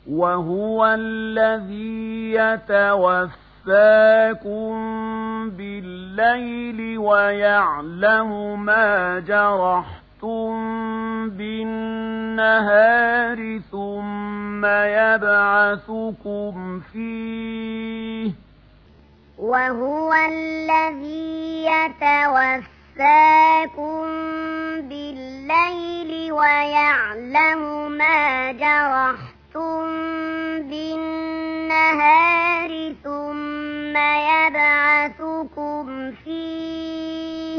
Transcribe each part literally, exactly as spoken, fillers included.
وهو الذي يتوفاكم بالليل ويعلم ما جرحتم بالنهار ثم يبعثكم فيه وهو الذي يتوفاكم بالليل ويعلم ما جرحتم بالنهار ثم يبعثكم فيه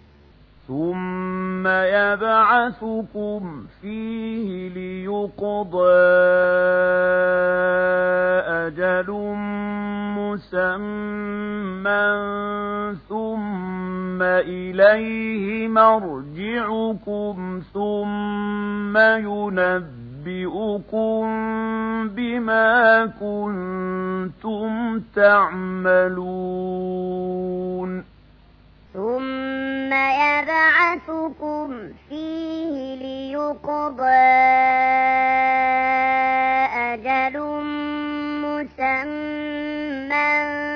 ثم يبعثكم فيه ليقضى أجل مسمى ثم إليه مرجعكم ثم ينبئكم بما كنتم تعملون ثم يبعثكم فيه ليقضى أجل مسمى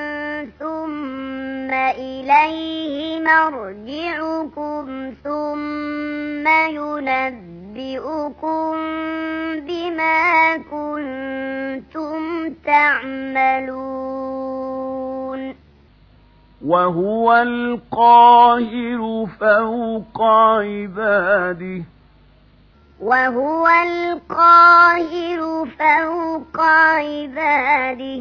ثم إليه مرجعكم ثم ينبئكم بما كنتم تعملون وهو القاهر فوق عباده وهو القاهر فوق عباده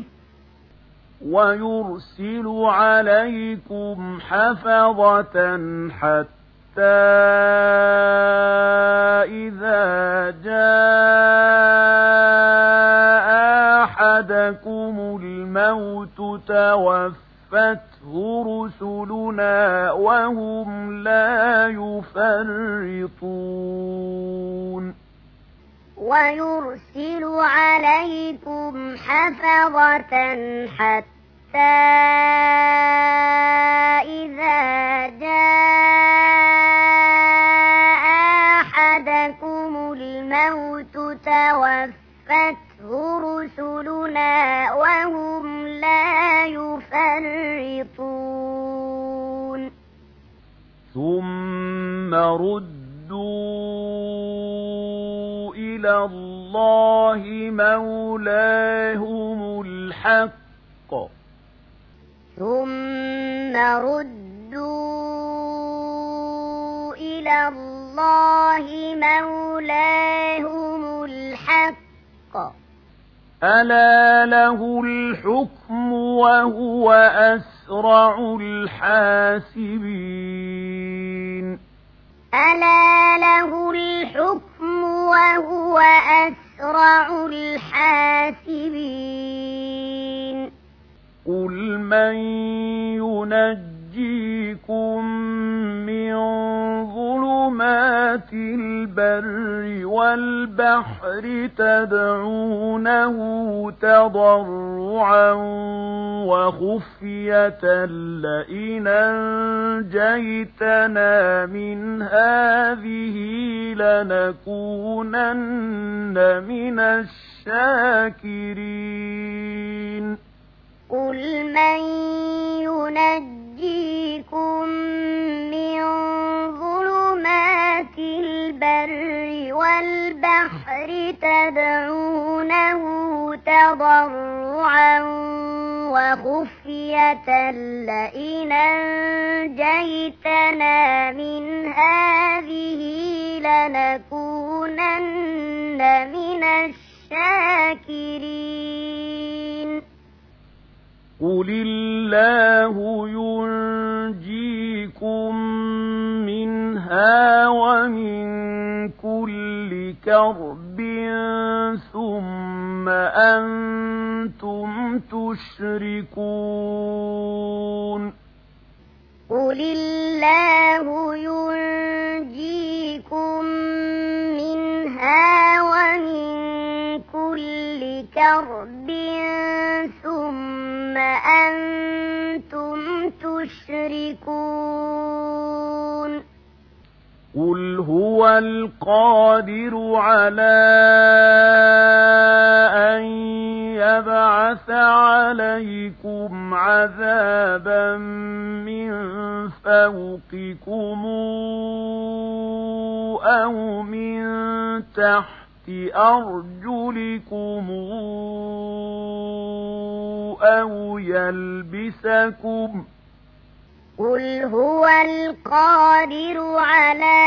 ويرسل عليكم حفظة حتى إذا جاء أحدكم الموت توفته رسلنا وهم لا يفرطون ويرسل عليكم حفظة حتى إذا جاء أحدكم الموت توفته رسلنا وهم لا يفرطون ثم ردوا إلى الله مولاهم الحق ثم ردوا إلى الله مولاهم الحق ألا له الحكم وهو أسرع الحاسبين ألا له الحكم وهو أسرع الحاسبين قل من ينجيكم من ظلمات البر والبحر تدعونه تضرعا وخفية لئن أنجيتنا من هذه لنكونن من الشاكرين قل من ينجيكم من ظلمات البر والبحر تدعونه تضرعا وخفية لئن أنجيتنا من هذه لنكونن من الشاكرين قل الله ينجيكم منها ومن كل كرب ثم أنتم تشركون قل الله ينجيكم منها ومن كل كرب ثم أنتم تشركون قل هو القادر على أن يبعث عليكم عذابا من فوقكم أو من تحت أرجلكم أو يلبسكم قل هو القادر على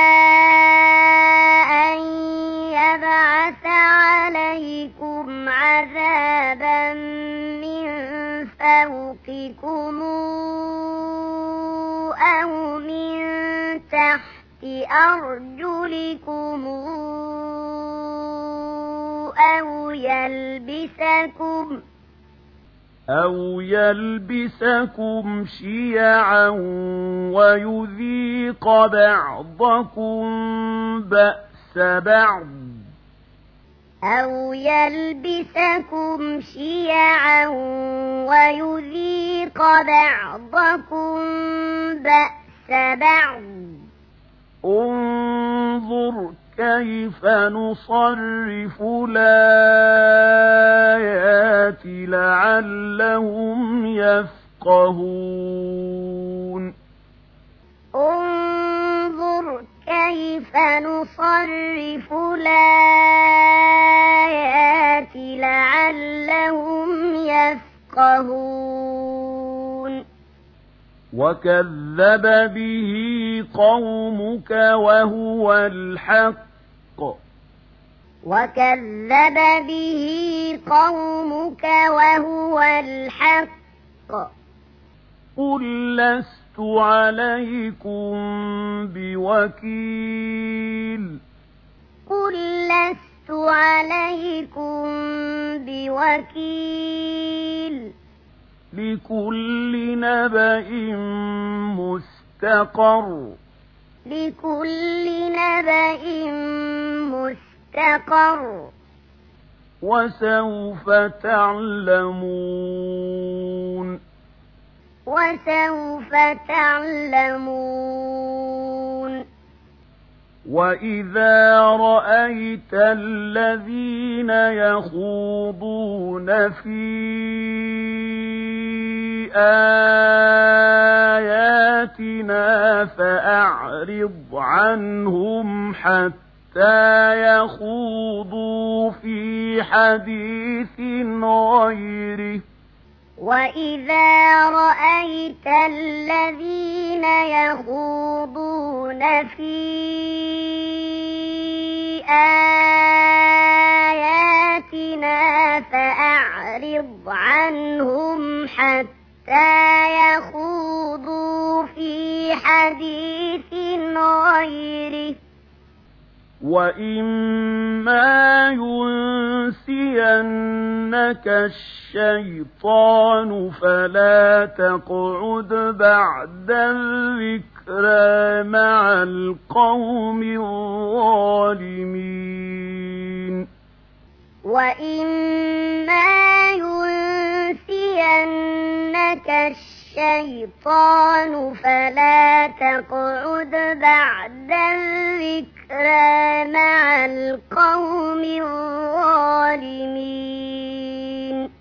أن يبعث عليكم عذابا من فوقكم أو من تحت أرجلكم أو يلبسكم أو يلبسكم شيعا ويذيق بعضكم بأس بعض أو يلبسكم شيعا ويذيق بعضكم بأس بعض انظر كيف نصرف الآيات لعلهم يفقهون انظر كيف نصرف الآيات لعلهم يفقهون وكذب به قومك وهو الحق وكذب به قومك وهو الحق قل لست عليكم بوكيل قل لست عليكم بوكيل لكل نبأ مستقر لكل نبأ مستقر وسوف تعلمون وسوف تعلمون وإذا رأيت الذين يخوضون في آياتنا فأعرض عنهم حتى يخوضوا في حديث غيره وإذا رأيت الذين يخوضون في آياتنا فأعرض عنهم حتى يخوضوا في حديث غيره وإما ينسينك الشيطان فلا تقعد بعد الذكرى مع القوم الظالمين وإما ينسينك الشيطان فلا تقعد بعد الذكرى مع القوم الظالمين